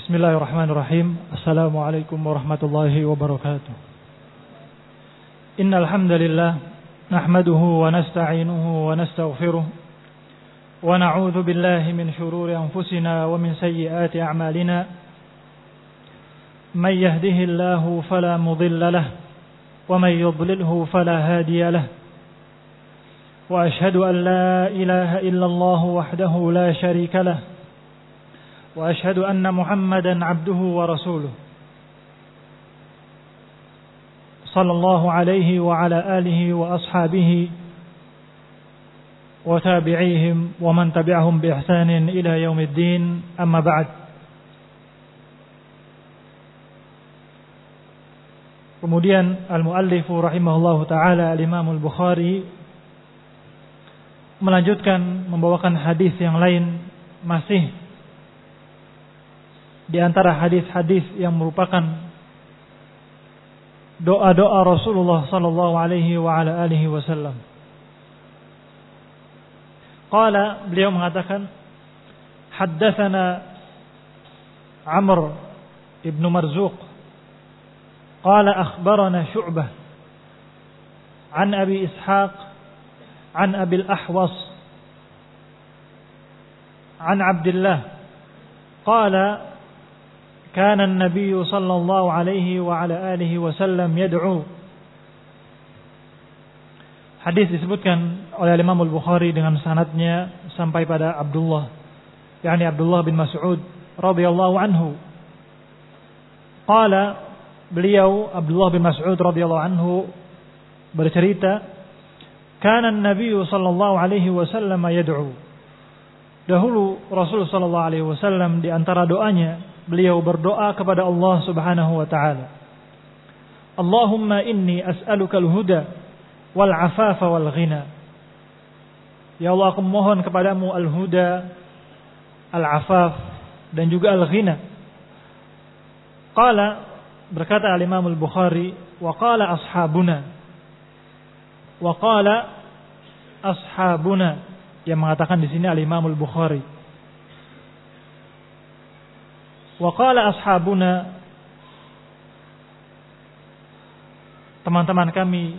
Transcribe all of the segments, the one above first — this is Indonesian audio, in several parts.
Bismillahirrahmanirrahim. Assalamualaikum warahmatullahi wabarakatuh. Innal hamdalillah nahmaduhu wa nasta'inuhu wa nastaghfiruh wa na'udzu billahi min shururi anfusina wa min sayyiati a'malina. May yahdihillahu fala mudilla lahu wa may yudlilhu fala hadiya lahu. Wa ashhadu an la ilaha illallah wahdahu la sharika lahu. وأشهد أن محمدا عبده ورسوله صلى الله عليه وعلى آله وأصحابه وتابعيهم ومن تبعهم بإحسان إلى يوم الدين أما بعد. Kemudian al-muallifu rahimahullahu ta'ala al-Imam al-Bukhari melanjutkan membawakan hadis yang lain, masih di antara hadis-hadis yang merupakan doa-doa Rasulullah sallallahu alaihi wa ala alihi wasallam. Qala, beliau mengatakan, haddatsana Amr ibn Marzuq qala akhbarana Syu'bah an Abi Ishaq an Abi al-Ahwas an Abdullah qala كان النبي صلى الله عليه وعلى آله وسلم يدعو. Hadis disebutkan oleh Imam Al-Bukhari dengan sanadnya sampai pada Abdullah, yakni Abdullah bin Mas'ud radhiyallahu anhu. Qala, beliau Abdullah bin Mas'ud radhiyallahu anhu bercerita, kana an-nabiy sallallahu alaihi wasallam yad'u. Dahulu Rasul sallallahu alaihi wasallam di antara doanya beliau berdoa kepada Allah Subhanahu wa taala. Allahumma inni as'aluka al-huda wal 'afafa wal ghina. Ya Allah, aku mohon kepadamu al-huda, al-'afaf dan juga al-ghina. Qala, berkata al-Imam al-Bukhari, wa qala ashabuna. Wa qala ashabuna, yang mengatakan di sini al-Imam al-Bukhari. Wa qala ashabuna, teman-teman kami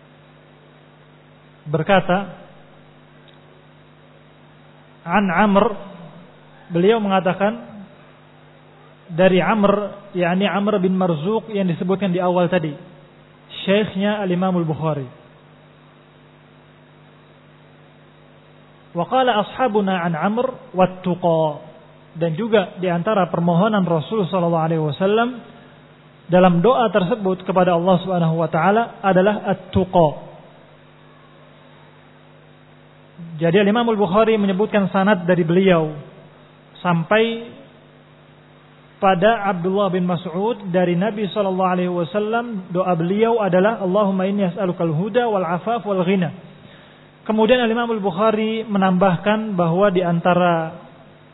berkata, an Amr, beliau mengatakan dari Amr, yakni Amr bin Marzuq yang disebutkan di awal tadi, syekhnya al-Imam al-Bukhari. Wa qala ashabuna an Amr wat-tuqa, dan juga di antara permohonan Rasul sallallahu alaihi wasallam dalam doa tersebut kepada Allah Subhanahu wa taala adalah at-tuqa. Jadi Imam Al-Bukhari menyebutkan sanad dari beliau sampai pada Abdullah bin Mas'ud dari Nabi sallallahu alaihi wasallam, doa beliau adalah Allahumma inni as'alukal huda wal 'afaf wal ghina. Kemudian Imam Al-Bukhari menambahkan bahwa di antara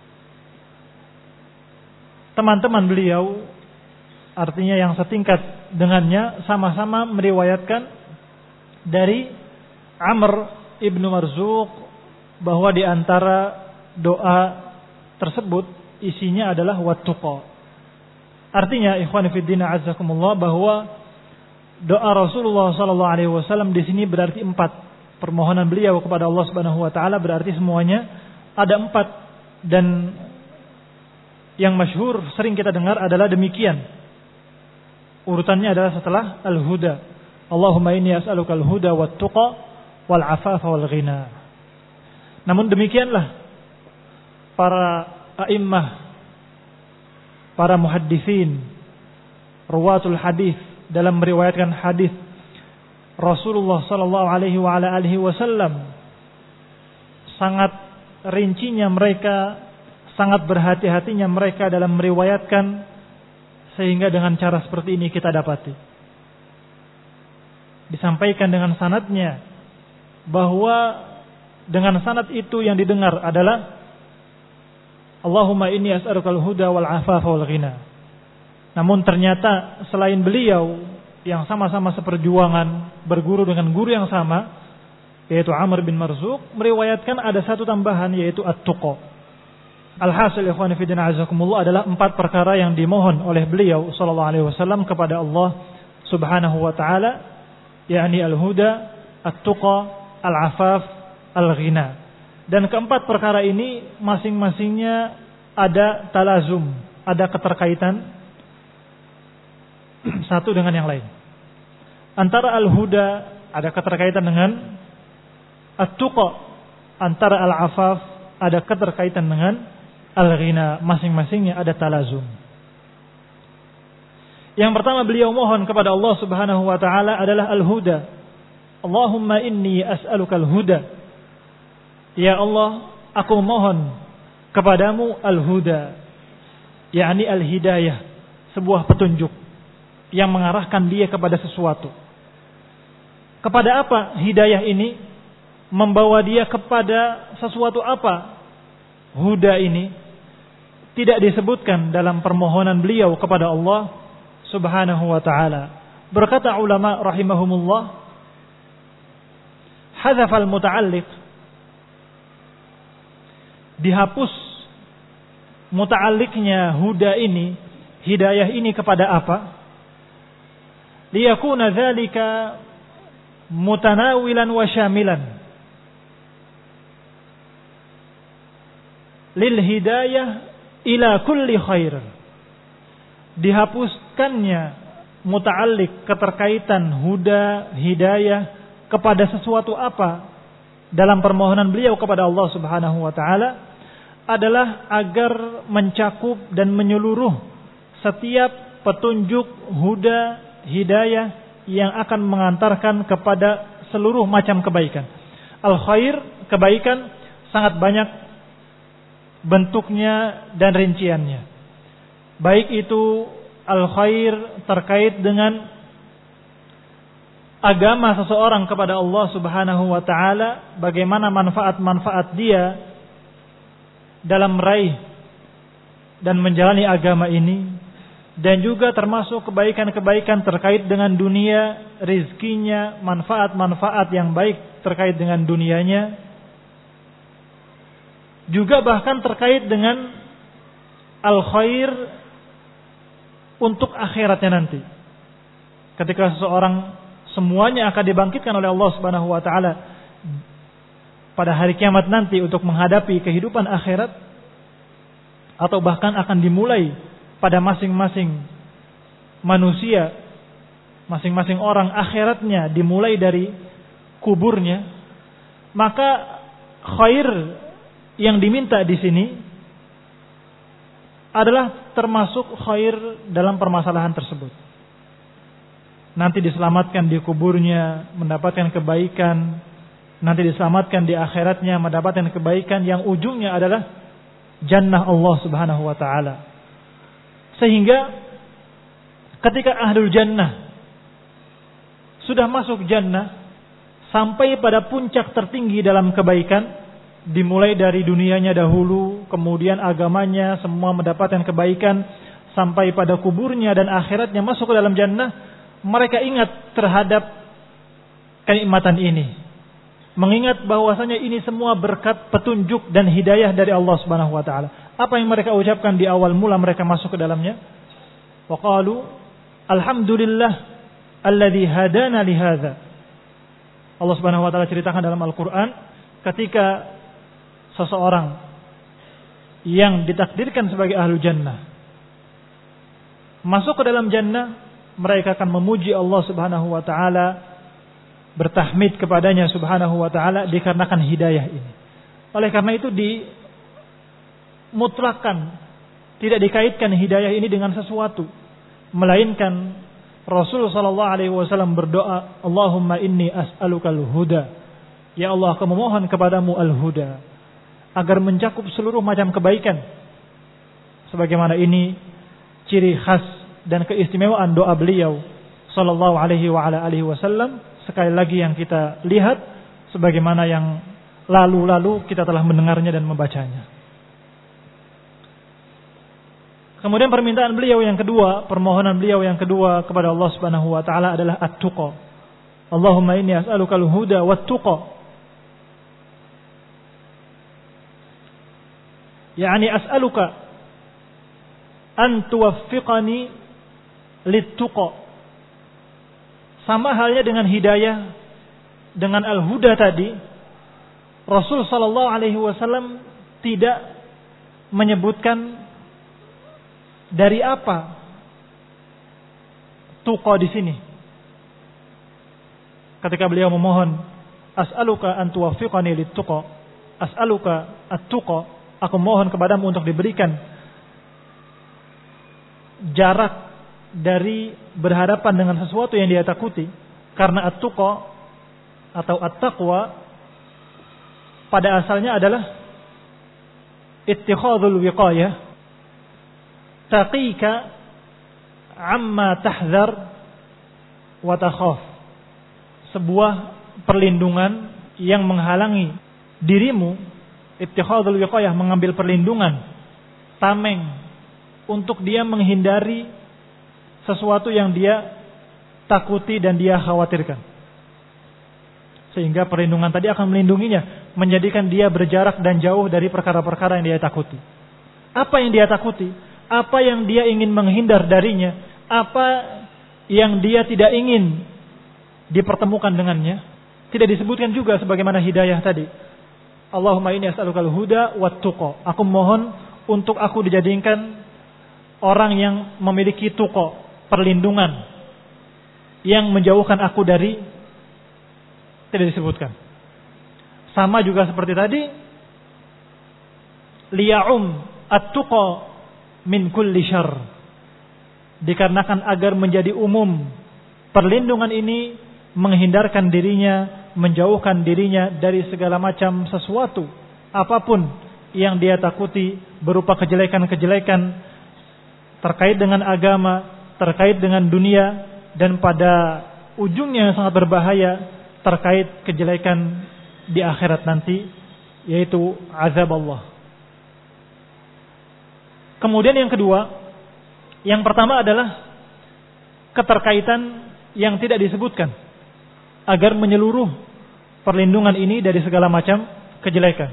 teman-teman beliau, artinya yang setingkat dengannya, sama-sama meriwayatkan dari Amr ibnu Marzuq bahwa di antara doa tersebut isinya adalah wat-tuqa. Artinya, ikhwan fillah azzakumullah, bahwa doa Rasulullah sallallahu alaihi wasallam di sini berarti 4. Permohonan beliau kepada Allah Subhanahu wa taala berarti semuanya ada 4, dan yang masyhur sering kita dengar adalah demikian. Urutannya adalah setelah al-huda. Allahumma inni as'aluka al-huda wat-tuqa wal 'afafa wal ghina. Namun demikianlah para a'immah, para muhaddisin, ruwatul hadis dalam meriwayatkan hadis Rasulullah sallallahu alaihi wa ala alihi wasallam, sangat rincinya mereka, sangat berhati-hatinya mereka dalam meriwayatkan, sehingga dengan cara seperti ini kita dapati disampaikan dengan sanadnya, bahwa dengan sanad itu yang didengar adalah Allahumma inni as'alukal huda wal 'afafa wal ghina. Namun ternyata selain beliau yang sama-sama seperjuangan, berguru dengan guru yang sama, yaitu Amr bin Marzuq, meriwayatkan ada satu tambahan, yaitu at-tuqa. Alhasil ikhwan fillah azakumullah adalah 4 perkara yang dimohon oleh beliau sallallahu alaihi wasallam kepada Allah Subhanahu wa taala, yakni al-huda, at-tuqa, al-afaf, al-ghina. Dan keempat perkara ini masing-masingnya ada talazum, ada keterkaitan satu dengan yang lain. Antara al-huda ada keterkaitan dengan at-tuqa, antara al-afaf ada keterkaitan dengan al-ghina, masing-masingnya ada talazum. Yang pertama beliau mohon kepada Allah Subhanahu wa taala adalah al-huda. Allahumma inni as'aluka al-huda. Ya Allah, aku mohon kepadamu al-huda, yakni al-hidayah, sebuah petunjuk yang mengarahkan dia kepada sesuatu. Kepada apa hidayah ini? Membawa dia kepada sesuatu apa? Huda ini tidak disebutkan dalam permohonan beliau kepada Allah Subhanahu wa taala. Berkata ulama rahimahumullah, hadzafal muta'alliq, dihapus muta'alliqnya huda ini, hidayah ini kepada apa? Liyakuna dzalika mutanawilan wa syamilan lil hidayah ila kulli khair. Dihapuskannya muta'alliq, keterkaitan huda, hidayah kepada sesuatu apa dalam permohonan beliau kepada Allah Subhanahu wa taala adalah agar mencakup dan menyeluruh setiap petunjuk huda, hidayah yang akan mengantarkan kepada seluruh macam kebaikan. Al-khair, kebaikan sangat banyak bentuknya dan rinciannya. Baik itu al-khair terkait dengan agama seseorang kepada Allah Subhanahu wa taala, bagaimana manfaat-manfaat dia dalam meraih dan menjalani agama ini, dan juga termasuk kebaikan-kebaikan terkait dengan dunia, rizkinya, manfaat-manfaat yang baik terkait dengan dunianya. Juga bahkan terkait dengan al-khair untuk akhiratnya nanti. Ketika seseorang semuanya akan dibangkitkan oleh Allah Subhanahu wa taala pada hari kiamat nanti untuk menghadapi kehidupan akhirat, atau bahkan akan dimulai pada masing-masing manusia, masing-masing orang akhiratnya dimulai dari kuburnya, maka khair yang diminta di sini adalah termasuk khair dalam permasalahan tersebut. Nanti diselamatkan di kuburnya, mendapatkan kebaikan. Nanti diselamatkan di akhiratnya, mendapatkan kebaikan yang ujungnya adalah jannah Allah Subhanahu wa taala. Sehingga ketika ahlul jannah sudah masuk jannah, sampai pada puncak tertinggi dalam kebaikan, dimulai dari dunianya dahulu, kemudian agamanya semua mendapatkan kebaikan, sampai pada kuburnya dan akhiratnya masuk ke dalam jannah, mereka ingat terhadap kenikmatan ini, mengingat bahwasanya ini semua berkat petunjuk dan hidayah dari Allah Subhanahu wa taala. Apa yang mereka ucapkan di awal mula mereka masuk ke dalamnya? Wa qalu alhamdulillah alladzi hadana li hadza. Allah Subhanahu wa taala ceritakan dalam Al-Qur'an ketika seseorang yang ditakdirkan sebagai ahlu jannah masuk ke dalam jannah, mereka akan memuji Allah Subhanahu wa taala, bertahmid kepadanya Subhanahu wa taala dikarenakan hidayah ini. Oleh karena itu dimutlakan, tidak dikaitkan hidayah ini dengan sesuatu, melainkan Rasul sallallahu alaihi wasallam berdoa, Allahumma inni as'alukal huda. Ya Allah, aku memohon kepadamu al-huda, agar mencakup seluruh macam kebaikan. Sebagaimana ini ciri khas dan keistimewaan doa beliau sallallahu alaihi wa ala alihi wasallam. Sekali lagi yang kita lihat sebagaimana yang lalu-lalu kita telah mendengarnya dan membacanya. Kemudian permintaan beliau yang kedua, permohonan beliau yang kedua kepada Allah Subhanahu wa taala adalah at-tuqa. Allahumma inni as'alukal huda wat-tuqa. Yani as'aluka an tuwaffiqani littuqa. Sama halnya dengan hidayah, dengan al-huda tadi, Rasul sallallahu alaihi wasallam tidak menyebutkan dari apa tuqa di sini. Ketika beliau memohon, as'aluka an tuwaffiqani littuqa, as'aluka at-tuqa, aku mohon kepadamu untuk diberikan jarak dari berhadapan dengan sesuatu yang dia takuti. Karena at-tuqa atau at-taqwa pada asalnya adalah ittikhadul wiqayah, taqika amma tahzar wa takhaf. Sebuah perlindungan yang menghalangi dirimu, ittikhadul wiqayah, mengambil perlindungan, tameng, untuk dia menghindari sesuatu yang dia takuti dan dia khawatirkan. Sehingga perlindungan tadi akan melindunginya, menjadikan dia berjarak dan jauh dari perkara-perkara yang dia takuti. Apa yang dia takuti? Apa yang dia ingin menghindar darinya? Apa yang dia tidak ingin dipertemukan dengannya? Tidak disebutkan juga sebagaimana hidayah tadi. Allahumma inni as'alukal huda wat tuqa. Aku mohon untuk aku dijadikan orang yang memiliki tuqa, perlindungan, yang menjauhkan aku dari, tidak disebutkan. Sama juga seperti tadi, liya'um at-tuqa min kulli syarr. Dikarenakan agar menjadi umum, perlindungan ini menghindarkan dirinya, menjauhkan dirinya dari segala macam sesuatu, apapun yang dia takuti berupa kejelekan-kejelekan terkait dengan agama, terkait dengan dunia, dan pada ujungnya yang sangat berbahaya terkait kejelekan di akhirat nanti, yaitu azab Allah. Kemudian yang kedua, yang pertama adalah keterkaitan yang tidak disebutkan, agar menyeluruh perlindungan ini dari segala macam kejelekan.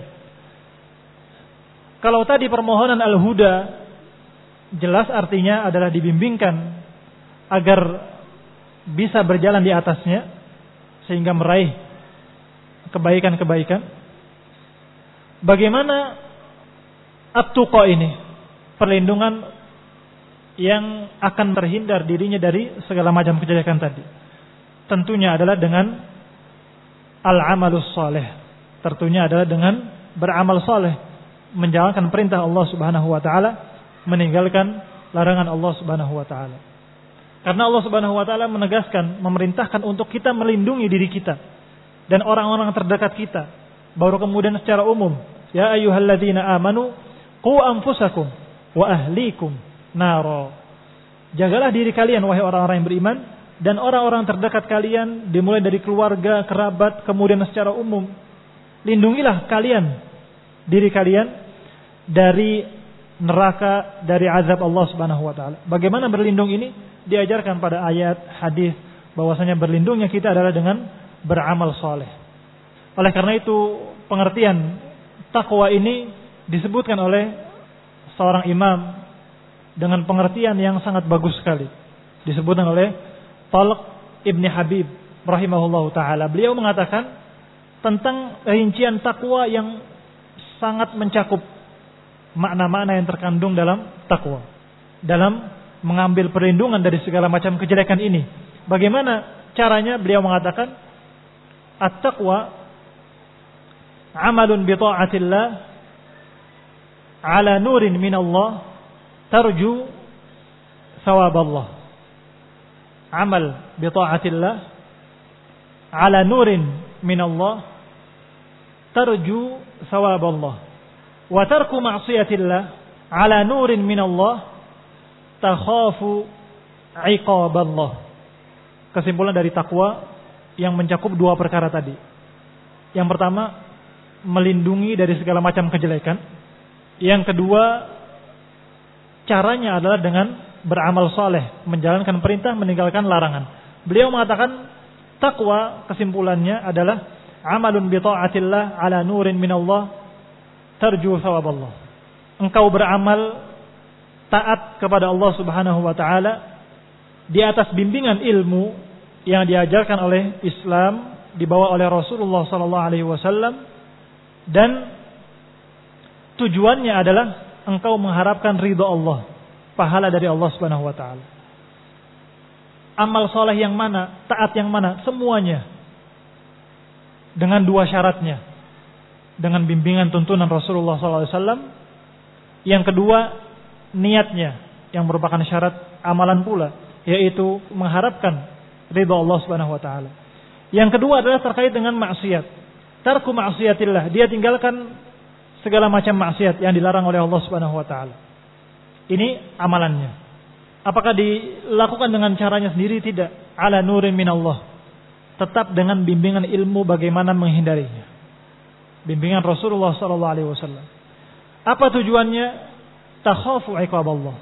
Kalau tadi permohonan al-huda, jelas artinya adalah dibimbingkan agar bisa berjalan di atasnya sehingga meraih kebaikan-kebaikan. Bagaimana at-tuqa ini? Perlindungan yang akan terhindar dirinya dari segala macam kejelekan tadi. Tentunya adalah dengan al-amalus saleh. Tentunya adalah dengan beramal saleh, menjalankan perintah Allah Subhanahu wa taala, meninggalkan larangan Allah Subhanahu wa taala. Karena Allah Subhanahu wa taala menegaskan, memerintahkan untuk kita melindungi diri kita dan orang-orang terdekat kita. Baru kemudian secara umum, ya ayyuhalladzina amanu qu anfusakum wa ahlikum naro. Jagalah diri kalian wahai orang-orang yang beriman dan orang-orang terdekat kalian, dimulai dari keluarga, kerabat, kemudian secara umum. Lindungilah kalian diri kalian dari neraka, dari azab Allah Subhanahu wa taala. Bagaimana berlindung ini? Diajarkan pada ayat, hadis, bahwasanya berlindungnya kita adalah dengan beramal saleh. Oleh karena itu, pengertian takwa ini disebutkan oleh seorang imam dengan pengertian yang sangat bagus sekali. Disebutkan oleh Talq Ibn Habib rahimahullahu taala. Beliau mengatakan tentang rincian takwa yang sangat mencakup makna-makna yang terkandung dalam takwa, dalam mengambil perlindungan dari segala macam kejelekan ini. Bagaimana caranya? Beliau mengatakan at-taqwa amalun bi ta'atillah ala nurin min Allah tarju thawab Allah. Amal bi ta'atillah ala nurin min Allah tarju thawab Allah. Wa tarku ma'siyatillah ala nurin min Allah takhafu iqab Allah. Kesimpulan dari takwa yang mencakup dua perkara tadi. Yang pertama, melindungi dari segala macam kejelekan. Yang kedua, caranya adalah dengan beramal saleh, menjalankan perintah, meninggalkan larangan. Beliau mengatakan takwa kesimpulannya adalah amalun bi ta'atillah ala nurin min Allah tarju thawab Allah. engkau beramal taat kepada Allah Subhanahu wa taala di atas bimbingan ilmu yang diajarkan oleh Islam, dibawa oleh Rasulullah sallallahu alaihi wasallam, dan tujuannya adalah engkau mengharapkan ridha Allah, pahala dari Allah Subhanahu wa taala. Amal soleh yang mana, taat yang mana, semuanya dengan dua syaratnya. Dengan bimbingan tuntunan Rasulullah sallallahu alaihi wasallam. Yang kedua, niatnya yang merupakan syarat amalan pula, yaitu mengharapkan ridha Allah Subhanahu wa taala. Yang kedua adalah terkait dengan maksiat. Tarku maksiatillah, dia tinggalkan segala macam maksiat yang dilarang oleh Allah Subhanahu wa taala. Ini amalannya. Apakah dilakukan dengan caranya sendiri? Tidak. Ala nurin minallah. Tetap dengan bimbingan ilmu bagaimana menghindarinya. Bimbingan Rasulullah sallallahu alaihi wasallam. Apa tujuannya? Takhafu iqaballah.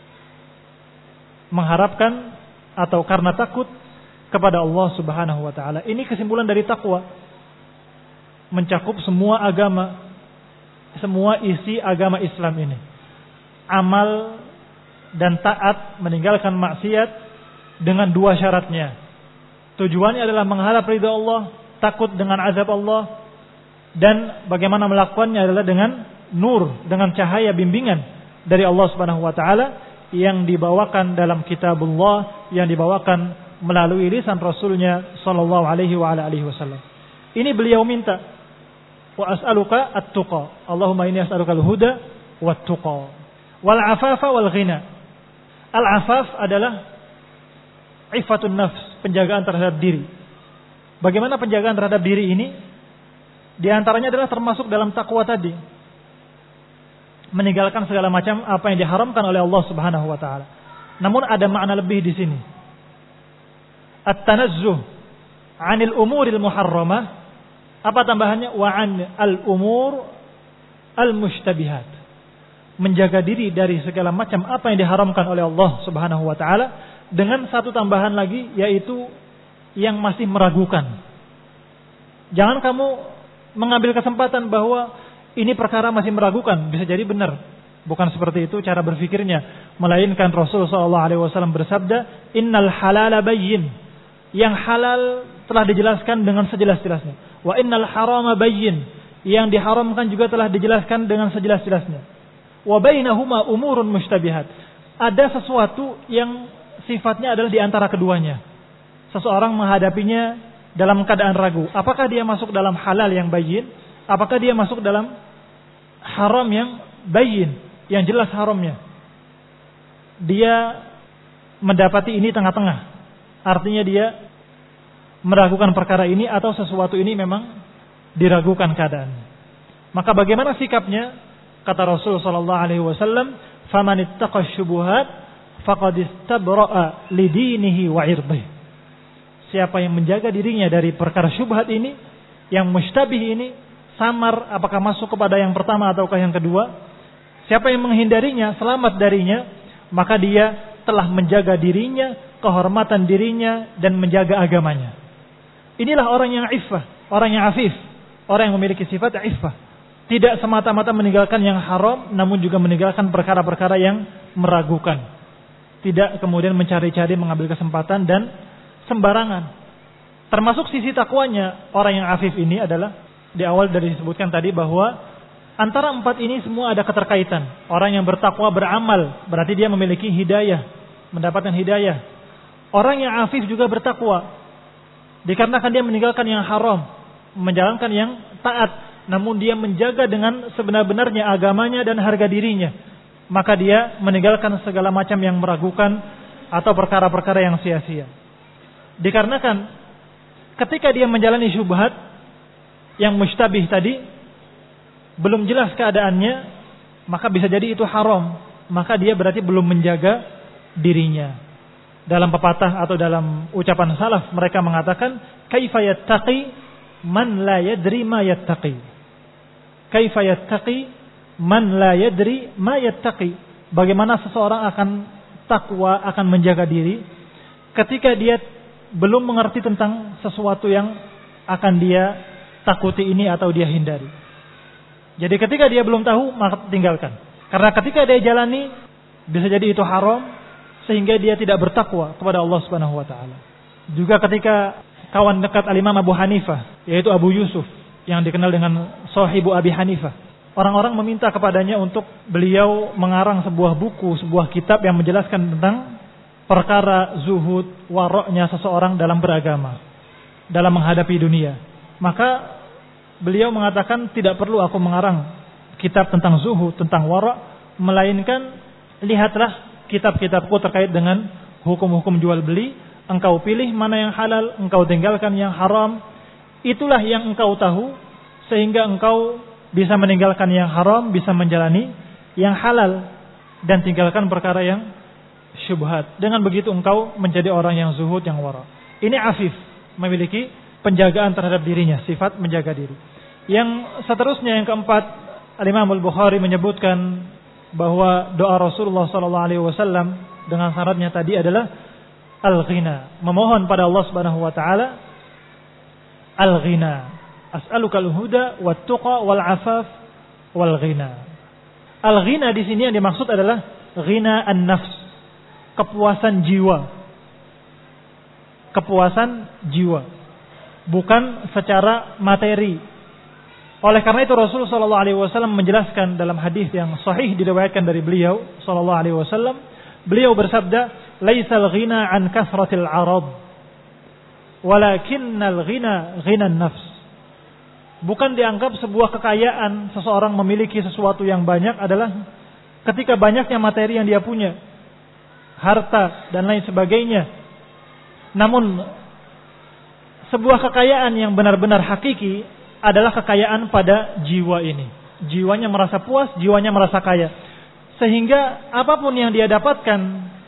Mengharapkan atau karena takut kepada Allah Subhanahu wa taala. Ini kesimpulan dari takwa. Mencakup semua agama, semua isi agama Islam ini. Amal dan taat, meninggalkan maksiat dengan dua syaratnya. Tujuannya adalah mengharap ridha Allah, takut dengan azab Allah, dan bagaimana melakukannya adalah dengan nur, dengan cahaya bimbingan dari Allah Subhanahu wa taala yang dibawakan dalam kitabullah, yang dibawakan melalui lisan Rasulnya sallallahu alaihi wa ala alihi wasallam. Ini beliau minta, wa as'aluka at-tuqa. Allahumma inni as'aluka al-huda wat-tuqa wal afafa wal ghina. Al-afaf adalah ifatun nafs, penjagaan terhadap diri. Bagaimana penjagaan terhadap diri ini? Di antaranya adalah termasuk dalam takwa tadi. Meninggalkan segala macam apa yang diharamkan oleh Allah Subhanahu wa taala. Namun ada makna lebih di sini. At-tanazzuh 'anil umuril muharramah. Apa tambahannya? Wa 'an al-umur al-mushtabihat. Menjaga diri dari segala macam apa yang diharamkan oleh Allah Subhanahu wa taala, dengan satu tambahan lagi, yaitu yang masih meragukan. Jangan kamu mengambil kesempatan bahwa ini perkara masih meragukan, bisa jadi benar. Bukan seperti itu cara berfikirnya, melainkan Rasul sallallahu alaihi wasallam bersabda, "Innal halala bayyin." Yang halal telah dijelaskan dengan sejelas-jelasnya. Wa innal harama bayyin. Yang diharamkan juga telah dijelaskan dengan sejelas-jelasnya. Wa bainahuma umurun mushtabihat. Ada sesuatu yang sifatnya adalah di antara keduanya. Seseorang menghadapinya dalam keadaan ragu. Apakah dia masuk dalam halal yang bayyin? Apakah dia masuk dalam haram yang bayyin, yang jelas haramnya? Dia mendapati ini tengah-tengah. Artinya dia meragukan perkara ini atau sesuatu ini memang diragukan keadaannya. Maka bagaimana sikapnya? Kata Rasul sallallahu alaihi wasallam, "Faman ittaqa syubuhat faqad istabra'a lidinihi wa 'irdihi." Siapa yang menjaga dirinya dari perkara syubhat ini, yang mustabih ini, samar apakah masuk kepada yang pertama ataukah yang kedua, siapa yang menghindarinya, selamat darinya, maka dia telah menjaga dirinya, kehormatan dirinya, dan menjaga agamanya. Inilah orang yang iffah, orang yang afif, orang yang memiliki sifat iffah. Tidak semata-mata meninggalkan yang haram, namun juga meninggalkan perkara-perkara yang meragukan. Tidak kemudian mencari-cari, mengambil kesempatan dan sembarangan. Termasuk sisi takwanya orang yang afif ini adalah, di awal dari disebutkan tadi bahwa antara empat ini semua ada keterkaitan. Orang yang bertakwa beramal, berarti dia memiliki hidayah, mendapatkan hidayah. Orang yang afif juga bertakwa, dikarenakan dia meninggalkan yang haram, menjalankan yang taat, namun dia menjaga dengan sebenar-benarnya agamanya dan harga dirinya. Maka dia meninggalkan segala macam yang meragukan atau perkara-perkara yang sia-sia. Dikarenakan ketika dia menjalani syubhat yang mustabih tadi, belum jelas keadaannya, maka bisa jadi itu haram. Maka dia berarti belum menjaga dirinya. Dalam pepatah atau dalam ucapan salaf, mereka mengatakan, "Kaifa yattaqi man la yadri ma yattaqi." Kaifa yattaqi man la yadri ma yattaqi. Bagaimana seseorang akan takwa, akan menjaga diri ketika dia belum mengerti tentang sesuatu yang akan dia takuti ini atau dia hindari. Jadi ketika dia belum tahu, maka tinggalkan. Karena ketika dia jalani, bisa jadi itu haram, sehingga dia tidak bertakwa kepada Allah Subhanahu wa taala. Juga ketika kawan dekat Al-Imam Abu Hanifah, yaitu Abu Yusuf, yang dikenal dengan Sahibu Abi Hanifah, orang-orang meminta kepadanya untuk beliau mengarang sebuah buku, sebuah kitab yang menjelaskan tentang perkara zuhud, waroknya seseorang dalam beragama, dalam menghadapi dunia. Maka beliau mengatakan, tidak perlu aku mengarang kitab tentang zuhud, tentang warok, melainkan lihatlah kitab-kitabku terkait dengan hukum-hukum jual beli. Engkau pilih mana yang halal, engkau tinggalkan yang haram. Itulah yang engkau tahu, sehingga engkau bisa meninggalkan yang haram, bisa menjalani yang halal, dan tinggalkan perkara yang syubhat. Dengan begitu engkau menjadi orang yang zuhud, yang wara. Ini afif, memiliki penjagaan terhadap dirinya, sifat menjaga diri. Yang seterusnya, yang keempat, Al-Imam Al-Bukhari menyebutkan bahwa doa Rasulullah SAW dengan syaratnya tadi adalah al-ghina, memohon pada Allah Subhanahu wa taala al-ghina. As'alukal huda wat tuqa wal afaf wal ghina. Al-ghina di sini yang dimaksud adalah ghina an-nafs, kepuasan jiwa. Kepuasan jiwa, bukan secara materi. Oleh karena itu Rasulullah sallallahu alaihi wasallam menjelaskan dalam hadis yang sahih diriwayatkan dari beliau sallallahu alaihi wasallam, beliau bersabda, "Laisal ghina an kasratil 'arad, walakinnal ghina ghinan nafs." Bukan dianggap sebuah kekayaan seseorang memiliki sesuatu yang banyak adalah ketika banyaknya materi yang dia punya, harta dan lain sebagainya. Namun sebuah kekayaan yang benar-benar hakiki adalah kekayaan pada jiwa ini. Jiwanya merasa puas, jiwanya merasa kaya. Sehingga apapun yang dia dapatkan,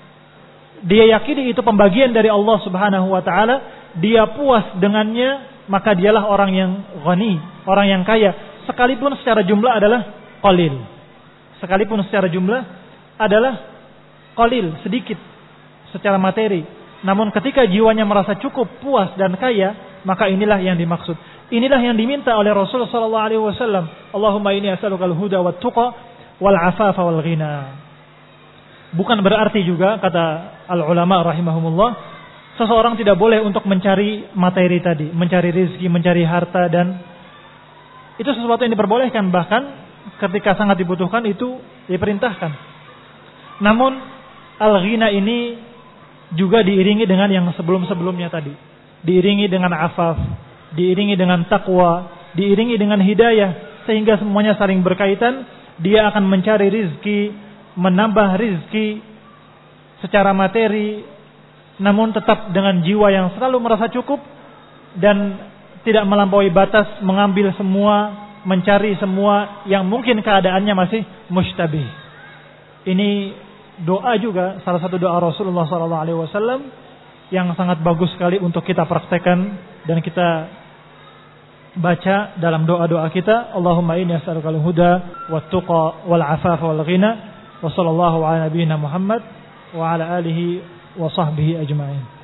dia yakini itu pembagian dari Allah Subhanahu wa taala, dia puas dengannya, maka dialah orang yang ghani, orang yang kaya, sekalipun secara jumlah adalah qalil. Sekalipun secara jumlah adalah qalil, sedikit secara materi. Namun ketika jiwanya merasa cukup, puas dan kaya, maka inilah yang dimaksud. Inilah yang diminta oleh Rasulullah sallallahu alaihi wasallam. Allahumma inni as'alukal huda wat tuqa wal afafa wal ghina. Bukan berarti juga, kata al-ulama rahimahumullah, seseorang tidak boleh untuk mencari materi tadi, mencari rezeki, mencari harta, dan itu sesuatu yang diperbolehkan, bahkan ketika sangat dibutuhkan itu diperintahkan. Namun al-ghina ini juga diiringi dengan yang sebelum-sebelumnya tadi. Diiringi dengan afaf, diiringi dengan takwa, diiringi dengan hidayah, sehingga semuanya saling berkaitan. Dia akan mencari rizki, menambah rizki secara materi, namun tetap dengan jiwa yang selalu merasa cukup dan tidak melampaui batas, mengambil semua, mencari semua yang mungkin keadaannya masih mushtabih. Ini doa juga, salah satu doa Rasulullah SAW yang sangat bagus sekali untuk kita praktekkan dan kita baca dalam doa-doa kita. Allahumma inni as'alukal huda wat tuqa wal afafa wal ghina. Wa sallallahu ala nabiyyina Muhammad wa ala alihi wa sahbihi ajma'in.